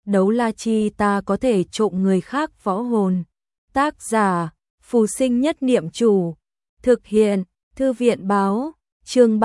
đấu la chi ta có thể trộm người khác võ hồn. Tác giả, Phù Sinh Nhất Niệm Chủ. Thực hiện, Thư viện Báo. Chương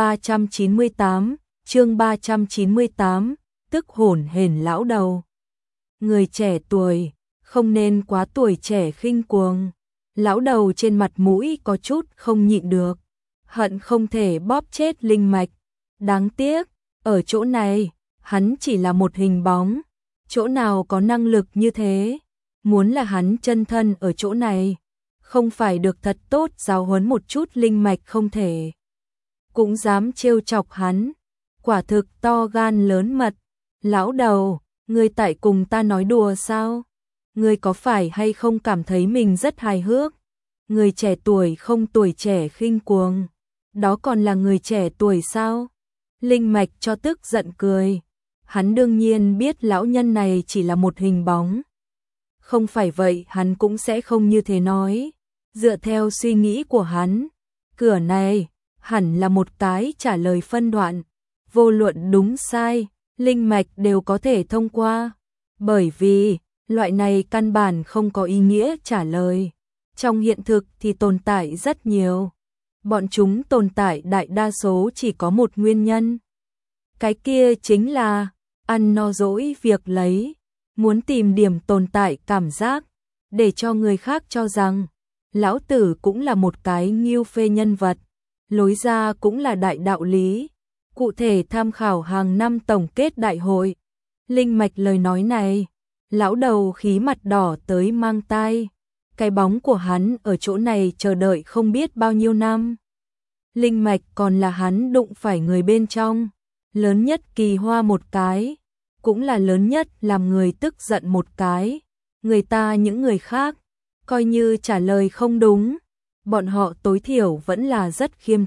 398, tức hổn hển lão đầu. Người trẻ tuổi, không nên quá tuổi trẻ khinh cuồng. Lão đầu trên mặt mũi có chút không nhịn được, hận không thể bóp chết Linh Mạch. Đáng tiếc, ở chỗ này, hắn chỉ là một hình bóng, chỗ nào có năng lực như thế. Muốn là hắn chân thân ở chỗ này, không phải được thật tốt giáo huấn một chút Linh Mạch không thể. Cũng dám trêu chọc hắn, quả thực to gan lớn mật. Lão đầu, ngươi tại cùng ta nói đùa sao? Ngươi có phải hay không cảm thấy mình rất hài hước? Người trẻ tuổi không tuổi trẻ khinh cuồng, đó còn là người trẻ tuổi sao? Linh Mạch cho tức giận cười. Hắn đương nhiên biết lão nhân này chỉ là một hình bóng. Không phải vậy hắn cũng sẽ không như thế nói. Dựa theo suy nghĩ của hắn, cửa này hẳn là một cái trả lời phân đoạn. Vô luận đúng sai, Linh Mạch đều có thể thông qua. Bởi vì, loại này căn bản không có ý nghĩa trả lời. Trong hiện thực thì tồn tại rất nhiều. Bọn chúng tồn tại đại đa số chỉ có một nguyên nhân. Cái kia chính là ăn no dỗi việc lấy, muốn tìm điểm tồn tại cảm giác, để cho người khác cho rằng lão tử cũng là một cái nghiêu phê nhân vật, lối ra cũng là đại đạo lý. Cụ thể tham khảo hàng năm tổng kết đại hội. Linh Mạch lời nói này, lão đầu khí mặt đỏ tới mang tai. Cái bóng của hắn ở chỗ này chờ đợi không biết bao nhiêu năm. Linh Mạch còn là hắn đụng phải người bên trong, lớn nhất kỳ hoa một cái, cũng là lớn nhất làm người tức giận một cái. Người ta những người khác, coi như trả lời không đúng, bọn họ tối thiểu vẫn là rất khiêm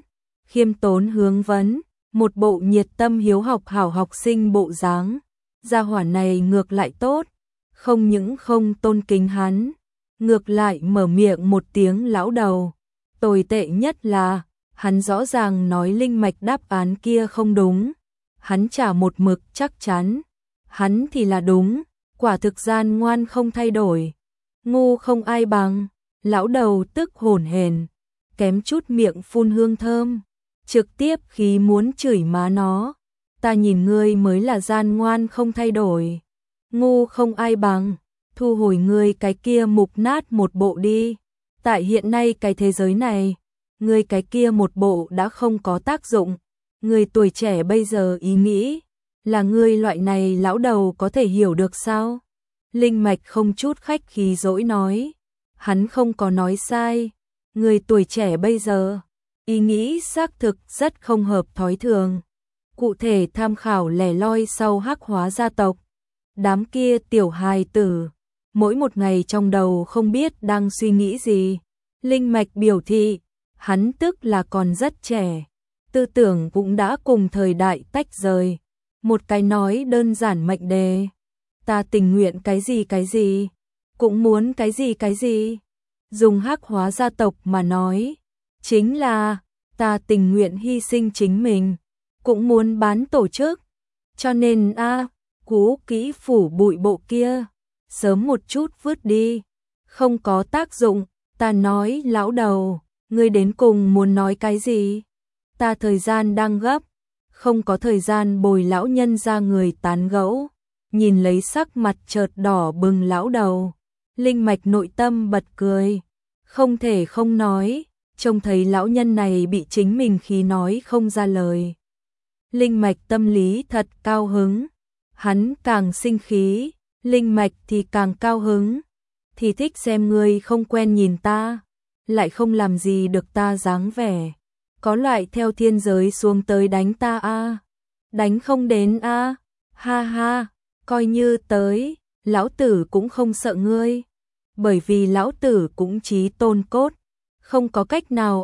tốn hướng vấn, một bộ nhiệt tâm hiếu học hảo học sinh bộ dáng. Gia hỏa này ngược lại tốt, không những không tôn kính hắn, ngược lại mở miệng một tiếng lão đầu. Tồi tệ nhất là, hắn rõ ràng nói Linh Mạch đáp án kia không đúng, hắn trả một mực chắc chắn, hắn thì là đúng, quả thực gian ngoan không thay đổi, ngu không ai bằng. Lão đầu tức hổn hển, kém chút miệng phun hương thơm, trực tiếp khí muốn chửi má nó. Ta nhìn ngươi mới là gian ngoan không thay đổi, ngu không ai bằng, thu hồi ngươi cái kia mục nát một bộ đi. Tại hiện nay cái thế giới này, ngươi cái kia một bộ đã không có tác dụng. Người tuổi trẻ bây giờ ý nghĩ, là ngươi loại này lão đầu có thể hiểu được sao? Linh Mạch không chút khách khí dỗi nói. Hắn không có nói sai, người tuổi trẻ bây giờ, ý nghĩ xác thực rất không hợp thói thường. Cụ thể tham khảo lẻ loi sau Hắc Hóa gia tộc. Đám kia tiểu hài tử, mỗi một ngày trong đầu không biết đang suy nghĩ gì. Linh Mạch biểu thị, hắn tức là còn rất trẻ, tư tưởng cũng đã cùng thời đại tách rời. Một cái nói đơn giản mệnh đề, ta tình nguyện cái gì, cũng muốn cái gì. Dùng Hắc Hóa gia tộc mà nói, chính là ta tình nguyện hy sinh chính mình, cũng muốn bán tổ chức. Cho nên cú kỹ phủ bụi bộ kia, sớm một chút vứt đi, không có tác dụng. Ta nói lão đầu, ngươi đến cùng muốn nói cái gì? Ta thời gian đang gấp, không có thời gian bồi lão nhân ra người tán gẫu. Nhìn lấy sắc mặt chợt đỏ bừng lão đầu, Linh Mạch nội tâm bật cười, không thể không nói, trông thấy lão nhân này bị chính mình khí nói không ra lời. Linh Mạch tâm lý thật cao hứng, hắn càng sinh khí, Linh Mạch thì càng cao hứng, thì thích xem ngươi không quen nhìn ta, lại không làm gì được ta dáng vẻ, có loại theo thiên giới xuống tới đánh ta đánh không đến ha ha, coi như tới, lão tử cũng không sợ ngươi, bởi vì lão tử cũng chí tôn cốt, không có cách nào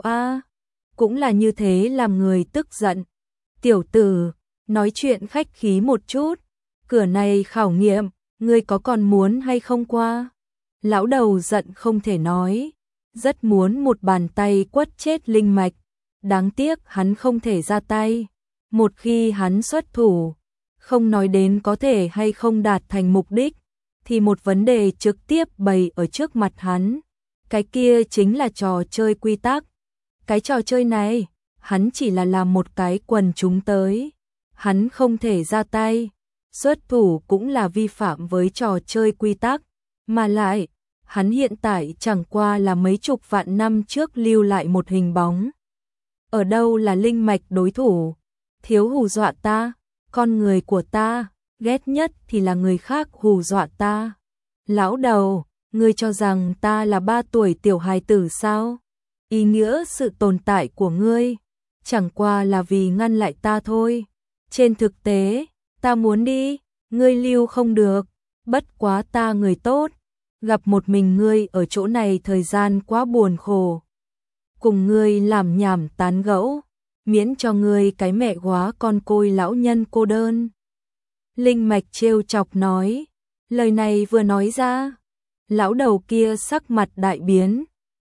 cũng là như thế làm người tức giận. Tiểu tử, nói chuyện khách khí một chút, cửa này khảo nghiệm, ngươi có còn muốn hay không qua? Lão đầu giận không thể nói, rất muốn một bàn tay quất chết Linh Mạch, đáng tiếc hắn không thể ra tay, một khi hắn xuất thủ, Không nói đến có thể hay không đạt thành mục đích, thì một vấn đề trực tiếp bày ở trước mặt hắn. Cái kia chính là trò chơi quy tắc. Cái trò chơi này, hắn chỉ là làm một cái quần chúng tới. Hắn không thể ra tay. Xuất thủ cũng là vi phạm với trò chơi quy tắc. Mà lại, hắn hiện tại chẳng qua là mấy chục vạn năm trước lưu lại một hình bóng. Ở đâu là linh mạch đối thủ? Thiếu hù dọa ta, con người của ta, ghét nhất thì là người khác hù dọa ta. Lão đầu, ngươi cho rằng ta là 3 tuổi tiểu hài tử sao? Ý nghĩa sự tồn tại của ngươi, chẳng qua là vì ngăn lại ta thôi. Trên thực tế, ta muốn đi, ngươi lưu không được, bất quá ta người tốt. Gặp một mình ngươi ở chỗ này thời gian quá buồn khổ. Cùng ngươi làm nhảm tán gẫu, miễn cho ngươi cái mẹ góa con côi lão nhân cô đơn. Linh mạch trêu chọc nói, lời này vừa nói ra, lão đầu kia sắc mặt đại biến.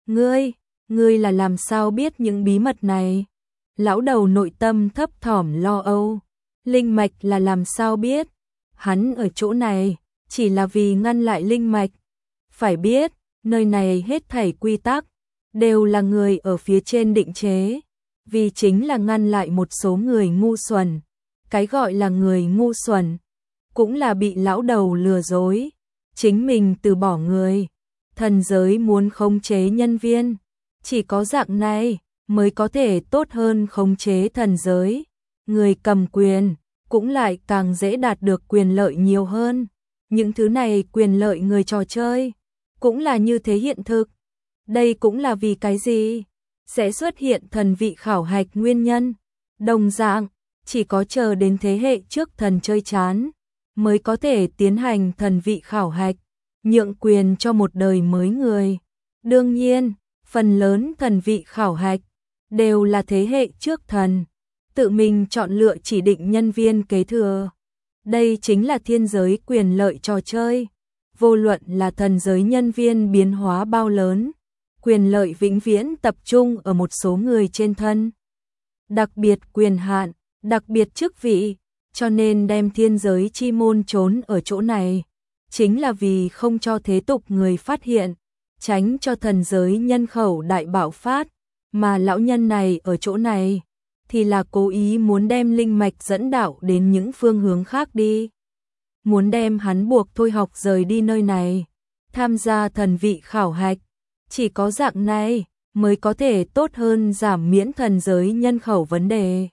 Ngươi là làm sao biết những bí mật này? Lão đầu nội tâm thấp thỏm lo âu. Linh mạch là làm sao biết? Hắn ở chỗ này, chỉ là vì ngăn lại linh mạch. Phải biết, nơi này hết thảy quy tắc, đều là người ở phía trên định chế. Vì chính là ngăn lại một số người ngu xuẩn. Cái gọi là người ngu xuẩn, cũng là bị lão đầu lừa dối. Chính mình từ bỏ người. Thần giới muốn khống chế nhân viên. Chỉ có dạng này mới có thể tốt hơn khống chế thần giới. Người cầm quyền cũng lại càng dễ đạt được quyền lợi nhiều hơn. Những thứ này quyền lợi người trò chơi cũng là như thế hiện thực. Đây cũng là vì cái gì sẽ xuất hiện thần vị khảo hạch nguyên nhân. Đồng dạng, chỉ có chờ đến thế hệ trước thần chơi chán mới có thể tiến hành thần vị khảo hạch, nhượng quyền cho một đời mới người. Đương nhiên, phần lớn thần vị khảo hạch đều là thế hệ trước thần tự mình chọn lựa chỉ định nhân viên kế thừa. Đây chính là thiên giới quyền lợi trò chơi. Vô luận là thần giới nhân viên biến hóa bao lớn, quyền lợi vĩnh viễn tập trung ở một số người trên thân. Đặc biệt quyền hạn, đặc biệt chức vị, cho nên đem thiên giới chi môn trốn ở chỗ này, chính là vì không cho thế tục người phát hiện, tránh cho thần giới nhân khẩu đại bạo phát. Mà lão nhân này ở chỗ này, thì là cố ý muốn đem linh mạch dẫn đạo đến những phương hướng khác đi. Muốn đem hắn buộc thôi học rời đi nơi này, tham gia thần vị khảo hạch. Chỉ có dạng này mới có thể tốt hơn giảm miễn thần giới nhân khẩu vấn đề.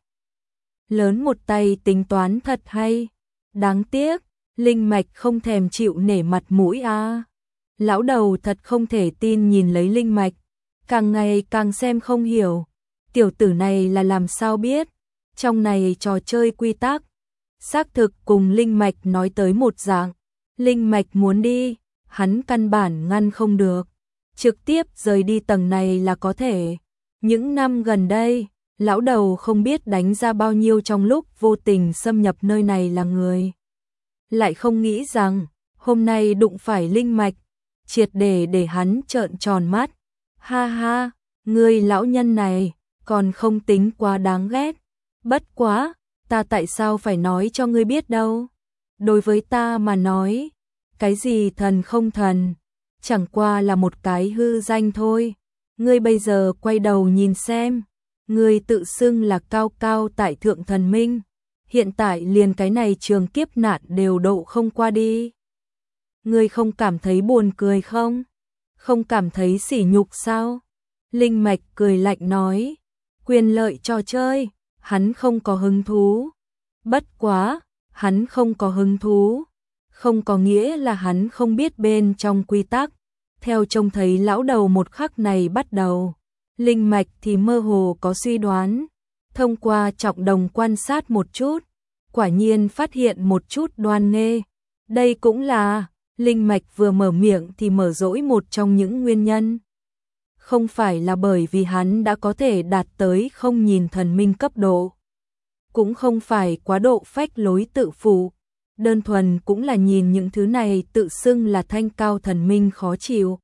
Lớn một tay tính toán thật hay. Đáng tiếc, linh mạch không thèm chịu nể mặt mũi a. Lão đầu thật không thể tin nhìn lấy linh mạch, càng ngày càng xem không hiểu. Tiểu tử này là làm sao biết? Trong này trò chơi quy tắc, xác thực cùng linh mạch nói tới một dạng. Linh mạch muốn đi, hắn căn bản ngăn không được. Trực tiếp rời đi tầng này là có thể. Những năm gần đây, lão đầu không biết đánh ra bao nhiêu trong lúc vô tình xâm nhập nơi này là người. Lại không nghĩ rằng, hôm nay đụng phải linh mạch, triệt để hắn trợn tròn mắt. Ha ha, ngươi lão nhân này, còn không tính quá đáng ghét. Bất quá, ta tại sao phải nói cho ngươi biết đâu. Đối với ta mà nói, cái gì thần không thần, chẳng qua là một cái hư danh thôi. Ngươi bây giờ quay đầu nhìn xem, ngươi tự xưng là cao cao tại thượng thần minh, hiện tại liền cái này trường kiếp nạn đều độ không qua đi. Ngươi không cảm thấy buồn cười không? Không cảm thấy sỉ nhục sao? Linh mạch cười lạnh nói, quyền lợi trò chơi, hắn không có hứng thú. Bất quá, hắn không có hứng thú, không có nghĩa là hắn không biết bên trong quy tắc. Theo trông thấy lão đầu một khắc này bắt đầu, linh mạch thì mơ hồ có suy đoán. Thông qua trọng đồng quan sát một chút, quả nhiên phát hiện một chút đoan nghê. Đây cũng là, linh mạch vừa mở miệng thì mở dỗi một trong những nguyên nhân. Không phải là bởi vì hắn đã có thể đạt tới không nhìn thần minh cấp độ. Cũng không phải quá độ phách lối tự phụ. Đơn thuần cũng là nhìn những thứ này tự xưng là thanh cao thần minh khó chịu.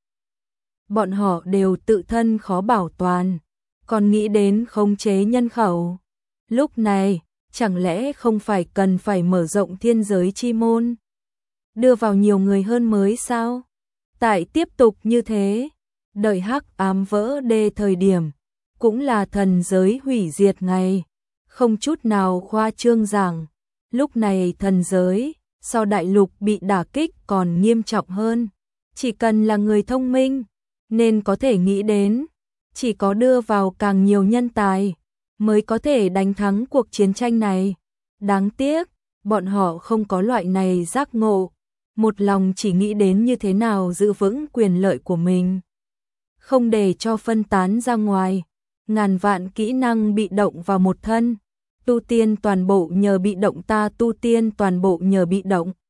Bọn họ đều tự thân khó bảo toàn, còn nghĩ đến khống chế nhân khẩu. Lúc này, chẳng lẽ không phải cần phải mở rộng thiên giới chi môn, đưa vào nhiều người hơn mới sao? Tại tiếp tục như thế, đợi hắc ám vỡ đê thời điểm, cũng là thần giới hủy diệt ngày, không chút nào khoa trương rằng, lúc này thần giới, so đại lục bị đả kích còn nghiêm trọng hơn, chỉ cần là người thông minh, nên có thể nghĩ đến, chỉ có đưa vào càng nhiều nhân tài, mới có thể đánh thắng cuộc chiến tranh này. Đáng tiếc, bọn họ không có loại này giác ngộ, một lòng chỉ nghĩ đến như thế nào giữ vững quyền lợi của mình, không để cho phân tán ra ngoài, ngàn vạn kỹ năng bị động vào một thân, tu tiên toàn bộ nhờ bị động ta tu tiên toàn bộ nhờ bị động.